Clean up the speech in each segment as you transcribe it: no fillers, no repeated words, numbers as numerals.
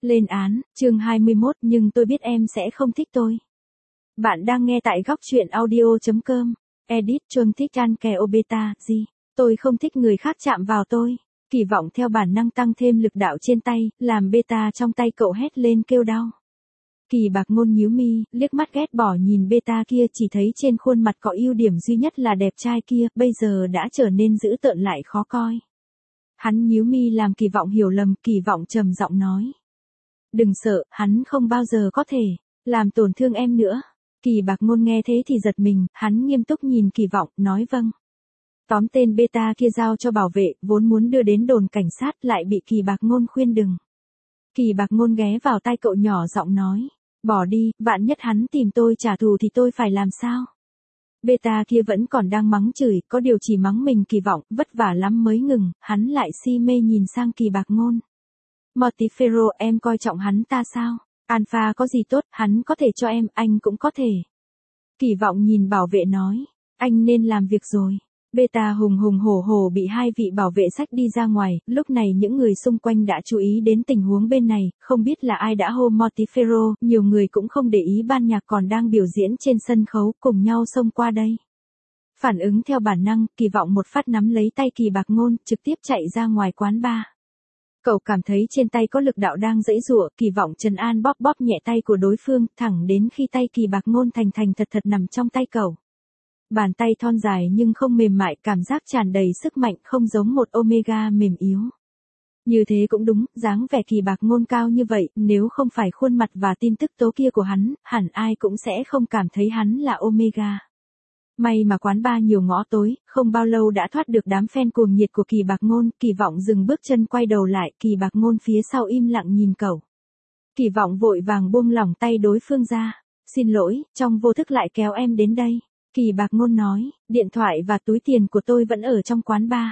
Lên án, chương 21, nhưng tôi biết em sẽ không thích tôi. Bạn đang nghe tại góc truyện audio.com. Edit Chuông thích ăn kè obeta, gì? Tôi không thích người khác chạm vào tôi. Kỳ vọng theo bản năng tăng thêm lực đạo trên tay, làm beta trong tay cậu hét lên kêu đau. Kỳ Bạc Ngôn nhíu mi, liếc mắt ghét bỏ nhìn beta kia, chỉ thấy trên khuôn mặt có ưu điểm duy nhất là đẹp trai kia, bây giờ đã trở nên dữ tợn lại khó coi. Hắn nhíu mi làm Kỳ vọng hiểu lầm, Kỳ vọng trầm giọng nói. Đừng sợ, hắn không bao giờ có thể làm tổn thương em nữa. Kỳ Bạc Ngôn nghe thế thì giật mình, hắn nghiêm túc nhìn Kỳ vọng, nói vâng. Tóm tên beta kia giao cho bảo vệ, vốn muốn đưa đến đồn cảnh sát, lại bị Kỳ Bạc Ngôn khuyên đừng. Kỳ Bạc Ngôn ghé vào tai cậu nhỏ giọng nói, bỏ đi, vạn nhất hắn tìm tôi trả thù thì tôi phải làm sao? Beta kia vẫn còn đang mắng chửi, có điều chỉ mắng mình. Kỳ vọng, vất vả lắm mới ngừng, hắn lại si mê nhìn sang Kỳ Bạc Ngôn. Mortifero, em coi trọng hắn ta sao? Alpha có gì tốt, hắn có thể cho em, anh cũng có thể. Kỳ vọng nhìn bảo vệ nói, anh nên làm việc rồi. Beta hùng hùng hổ hổ bị hai vị bảo vệ xách đi ra ngoài, lúc này những người xung quanh đã chú ý đến tình huống bên này, không biết là ai đã hô Mortifero, nhiều người cũng không để ý ban nhạc còn đang biểu diễn trên sân khấu, cùng nhau xông qua đây. Phản ứng theo bản năng, Kỳ vọng một phát nắm lấy tay Kỳ Bạc Ngôn, trực tiếp chạy ra ngoài quán bar. Cậu cảm thấy trên tay có lực đạo đang giãy giụa, Kỳ vọng trấn an bóp bóp nhẹ tay của đối phương, thẳng đến khi tay Kỳ Bạc Ngôn thành thành thật thật nằm trong tay cậu. Bàn tay thon dài nhưng không mềm mại, cảm giác tràn đầy sức mạnh, không giống một Omega mềm yếu. Như thế cũng đúng, dáng vẻ Kỳ Bạc Ngôn cao như vậy, nếu không phải khuôn mặt và tin tức tố kia của hắn, hẳn ai cũng sẽ không cảm thấy hắn là Omega. May mà quán bar nhiều ngõ tối, không bao lâu đã thoát được đám fan cuồng nhiệt của Kỳ Bạc Ngôn. Kỳ vọng dừng bước chân quay đầu lại, Kỳ Bạc Ngôn phía sau im lặng nhìn cậu. Kỳ vọng vội vàng buông lỏng tay đối phương ra. Xin lỗi, trong vô thức lại kéo em đến đây. Kỳ Bạc Ngôn nói, điện thoại và túi tiền của tôi vẫn ở trong quán bar.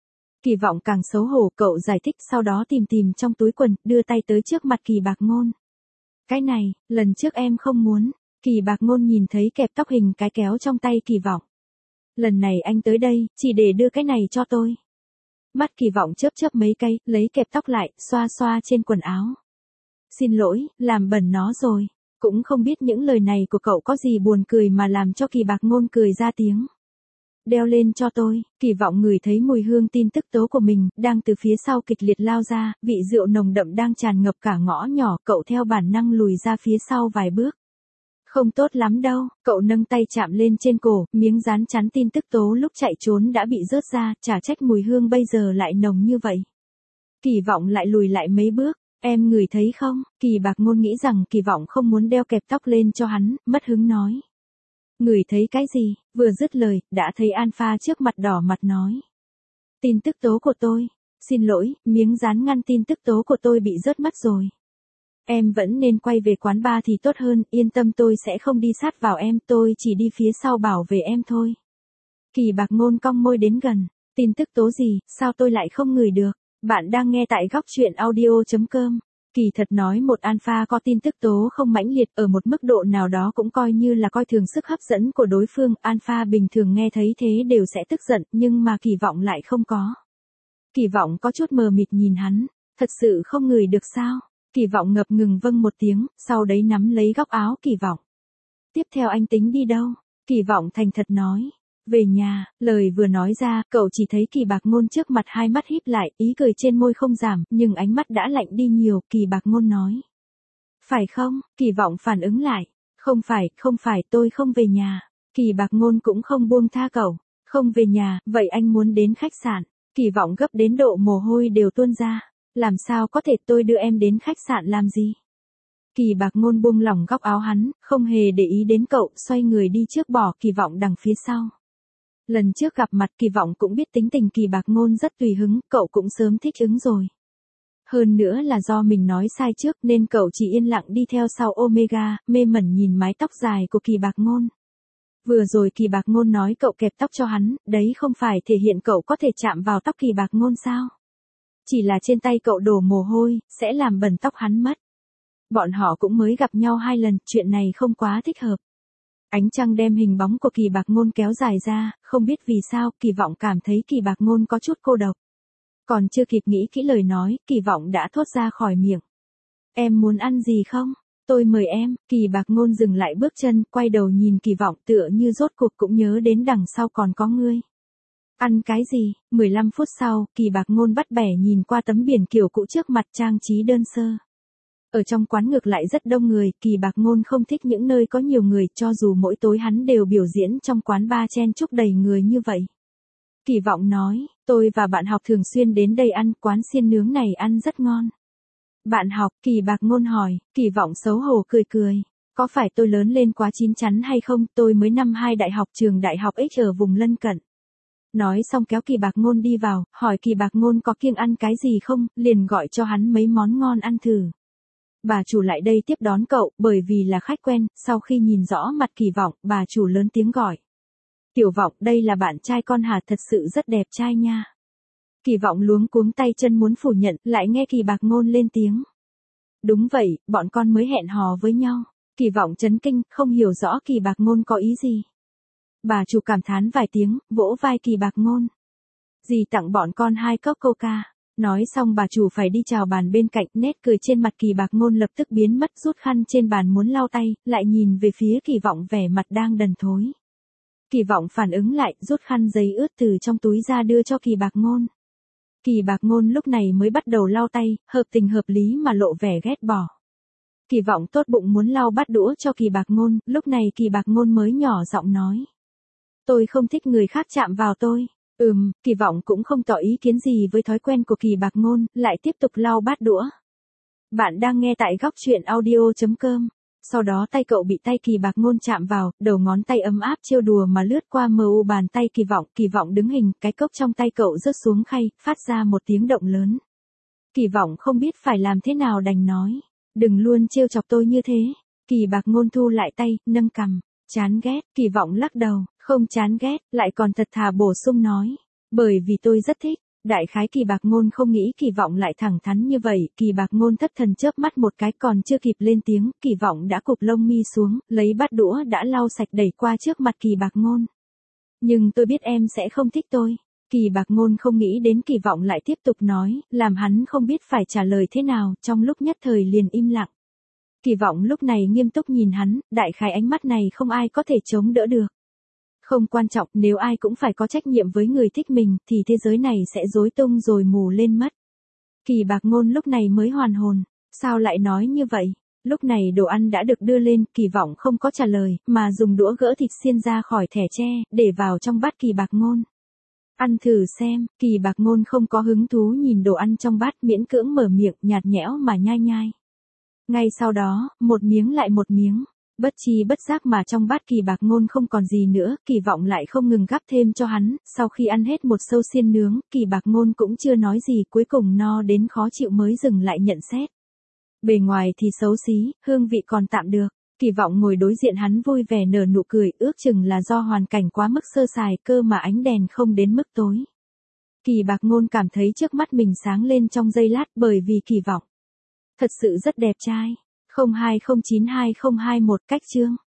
Kỳ vọng càng xấu hổ, cậu giải thích, sau đó tìm trong túi quần, đưa tay tới trước mặt Kỳ Bạc Ngôn. Cái này, lần trước em không muốn. Kỳ Bạc Ngôn nhìn thấy kẹp tóc hình cái kéo trong tay Kỳ vọng. Lần này anh tới đây, chỉ để đưa cái này cho tôi. Mắt Kỳ vọng chớp mấy cái, lấy kẹp tóc lại, xoa xoa trên quần áo. Xin lỗi, làm bẩn nó rồi. Cũng không biết những lời này của cậu có gì buồn cười mà làm cho Kỳ Bạc Ngôn cười ra tiếng. Đeo lên cho tôi. Kỳ vọng ngửi thấy mùi hương tin tức tố của mình, đang từ phía sau kịch liệt lao ra, vị rượu nồng đậm đang tràn ngập cả ngõ nhỏ, cậu theo bản năng lùi ra phía sau vài bước. Không tốt lắm đâu, cậu nâng tay chạm lên trên cổ, miếng dán chắn tin tức tố lúc chạy trốn đã bị rớt ra, chả trách mùi hương bây giờ lại nồng như vậy. Kỳ vọng lại lùi lại mấy bước, em ngửi thấy không? Kỳ Bạc Ngôn nghĩ rằng Kỳ vọng không muốn đeo kẹp tóc lên cho hắn, mất hứng nói. Ngửi thấy cái gì? Vừa dứt lời, đã thấy Alpha trước mặt đỏ mặt nói. Tin tức tố của tôi. Xin lỗi, miếng dán ngăn tin tức tố của tôi bị rớt mất rồi. Em vẫn nên quay về quán bar thì tốt hơn, yên tâm, tôi sẽ không đi sát vào em, tôi chỉ đi phía sau bảo vệ em thôi. Kỳ Bạc Ngôn cong môi đến gần. Tin tức tố gì, sao tôi lại không ngửi được? Bạn đang nghe tại góc truyện audio.com. Kỳ thật nói một Alpha có tin tức tố không mãnh liệt, ở một mức độ nào đó cũng coi như là coi thường sức hấp dẫn của đối phương. Alpha bình thường nghe thấy thế đều sẽ tức giận, nhưng mà Kỳ vọng lại không có. Kỳ vọng có chút mờ mịt nhìn hắn. Thật sự không ngửi được sao? Kỳ vọng ngập ngừng vâng một tiếng, sau đấy nắm lấy góc áo Kỳ vọng. Tiếp theo anh tính đi đâu? Kỳ vọng thành thật nói. Về nhà. Lời vừa nói ra, cậu chỉ thấy Kỳ Bạc Ngôn trước mặt hai mắt híp lại, ý cười trên môi không giảm, nhưng ánh mắt đã lạnh đi nhiều. Kỳ Bạc Ngôn nói. Phải không? Kỳ vọng phản ứng lại. Không phải, tôi không về nhà. Kỳ Bạc Ngôn cũng không buông tha cậu. Không về nhà, vậy anh muốn đến khách sạn. Kỳ vọng gấp đến độ mồ hôi đều tuôn ra. Làm sao có thể, tôi đưa em đến khách sạn làm gì? Kỳ Bạc Ngôn buông lỏng góc áo hắn, không hề để ý đến cậu, xoay người đi trước bỏ Kỳ vọng đằng phía sau. Lần trước gặp mặt Kỳ vọng cũng biết tính tình Kỳ Bạc Ngôn rất tùy hứng, cậu cũng sớm thích ứng rồi. Hơn nữa là do mình nói sai trước nên cậu chỉ yên lặng đi theo sau Omega, mê mẩn nhìn mái tóc dài của Kỳ Bạc Ngôn. Vừa rồi Kỳ Bạc Ngôn nói cậu kẹp tóc cho hắn, đấy không phải thể hiện cậu có thể chạm vào tóc Kỳ Bạc Ngôn sao? Chỉ là trên tay cậu đổ mồ hôi, sẽ làm bẩn tóc hắn mất. Bọn họ cũng mới gặp nhau 2 lần, chuyện này không quá thích hợp. Ánh trăng đem hình bóng của Kỳ Bạc Ngôn kéo dài ra, không biết vì sao, Kỳ vọng cảm thấy Kỳ Bạc Ngôn có chút cô độc. Còn chưa kịp nghĩ kỹ lời nói, Kỳ vọng đã thốt ra khỏi miệng. Em muốn ăn gì không? Tôi mời em. Kỳ Bạc Ngôn dừng lại bước chân, quay đầu nhìn Kỳ Vọng tựa như rốt cuộc cũng nhớ đến đằng sau còn có ngươi. Ăn cái gì? 15 phút sau, Kỳ Bạc Ngôn bắt bẻ nhìn qua tấm biển kiểu cũ trước mặt trang trí đơn sơ. Ở trong quán ngược lại rất đông người, Kỳ Bạc Ngôn không thích những nơi có nhiều người, cho dù mỗi tối hắn đều biểu diễn trong quán bar chen chúc đầy người như vậy. Kỳ Vọng nói, tôi và bạn học thường xuyên đến đây ăn, quán xiên nướng này ăn rất ngon. Bạn học, Kỳ Bạc Ngôn hỏi, Kỳ Vọng xấu hổ cười cười. Có phải tôi lớn lên quá chín chắn hay không, tôi mới năm 2 đại học trường đại học X ở vùng lân cận. Nói xong kéo Kỳ Bạc Ngôn đi vào, hỏi Kỳ Bạc Ngôn có kiêng ăn cái gì không, liền gọi cho hắn mấy món ngon ăn thử. Bà chủ lại đây tiếp đón cậu, bởi vì là khách quen, sau khi nhìn rõ mặt Kỳ Vọng, bà chủ lớn tiếng gọi. Tiểu Vọng, đây là bạn trai con hả, thật sự rất đẹp trai nha. Kỳ Vọng luống cuống tay chân muốn phủ nhận, lại nghe Kỳ Bạc Ngôn lên tiếng. Đúng vậy, bọn con mới hẹn hò với nhau. Kỳ Vọng chấn kinh, không hiểu rõ Kỳ Bạc Ngôn có ý gì. Bà chủ cảm thán vài tiếng, vỗ vai Kỳ Bạc Ngôn. Dì tặng bọn con 2 cốc coca. Nói xong bà chủ phải đi chào bàn bên cạnh, nét cười trên mặt Kỳ Bạc Ngôn lập tức biến mất, rút khăn trên bàn muốn lau tay, lại nhìn về phía Kỳ Vọng vẻ mặt đang đần thối. Kỳ Vọng phản ứng lại, rút khăn giấy ướt từ trong túi ra đưa cho Kỳ Bạc Ngôn. Kỳ Bạc Ngôn lúc này mới bắt đầu lau tay, hợp tình hợp lý mà lộ vẻ ghét bỏ. Kỳ Vọng tốt bụng muốn lau bát đũa cho Kỳ Bạc Ngôn, lúc này Kỳ Bạc Ngôn mới nhỏ giọng nói. Tôi không thích người khác chạm vào tôi. Kỳ Vọng cũng không tỏ ý kiến gì với thói quen của Kỳ Bạc Ngôn, lại tiếp tục lau bát đũa. Bạn đang nghe tại góc truyện audio.com. Sau đó tay cậu bị tay Kỳ Bạc Ngôn chạm vào, đầu ngón tay ấm áp trêu đùa mà lướt qua mờ u bàn tay Kỳ Vọng đứng hình, cái cốc trong tay cậu rớt xuống khay, phát ra một tiếng động lớn. Kỳ Vọng không biết phải làm thế nào đành nói. Đừng luôn trêu chọc tôi như thế. Kỳ Bạc Ngôn thu lại tay, nâng cằm. Chán ghét, Kỳ Vọng lắc đầu, không chán ghét, lại còn thật thà bổ sung nói. Bởi vì tôi rất thích. Đại khái Kỳ Bạc Ngôn không nghĩ Kỳ Vọng lại thẳng thắn như vậy, Kỳ Bạc Ngôn thất thần chớp mắt một cái, còn chưa kịp lên tiếng, Kỳ Vọng đã cụp lông mi xuống, lấy bát đũa đã lau sạch đẩy qua trước mặt Kỳ Bạc Ngôn. Nhưng tôi biết em sẽ không thích tôi. Kỳ Bạc Ngôn không nghĩ đến Kỳ Vọng lại tiếp tục nói, làm hắn không biết phải trả lời thế nào, trong lúc nhất thời liền im lặng. Kỳ Vọng lúc này nghiêm túc nhìn hắn, đại khái ánh mắt này không ai có thể chống đỡ được. Không quan trọng, nếu ai cũng phải có trách nhiệm với người thích mình, thì thế giới này sẽ rối tung rồi mù lên mất. Kỳ Bạc Ngôn lúc này mới hoàn hồn. Sao lại nói như vậy? Lúc này đồ ăn đã được đưa lên, Kỳ Vọng không có trả lời, mà dùng đũa gỡ thịt xiên ra khỏi thẻ tre, để vào trong bát Kỳ Bạc Ngôn. Ăn thử xem, Kỳ Bạc Ngôn không có hứng thú nhìn đồ ăn trong bát, miễn cưỡng mở miệng, nhạt nhẽo mà nhai nhai. Ngay sau đó, một miếng lại một miếng. Bất chi bất giác mà trong bát Kỳ Bạc Ngôn không còn gì nữa, Kỳ Vọng lại không ngừng gắp thêm cho hắn, sau khi ăn hết một sâu xiên nướng, Kỳ Bạc Ngôn cũng chưa nói gì, cuối cùng no đến khó chịu mới dừng lại nhận xét. Bề ngoài thì xấu xí, hương vị còn tạm được. Kỳ Vọng ngồi đối diện hắn vui vẻ nở nụ cười, ước chừng là do hoàn cảnh quá mức sơ sài, cơ mà ánh đèn không đến mức tối. Kỳ Bạc Ngôn cảm thấy trước mắt mình sáng lên trong giây lát, bởi vì Kỳ Vọng thật sự rất đẹp trai. 02092021 cách chương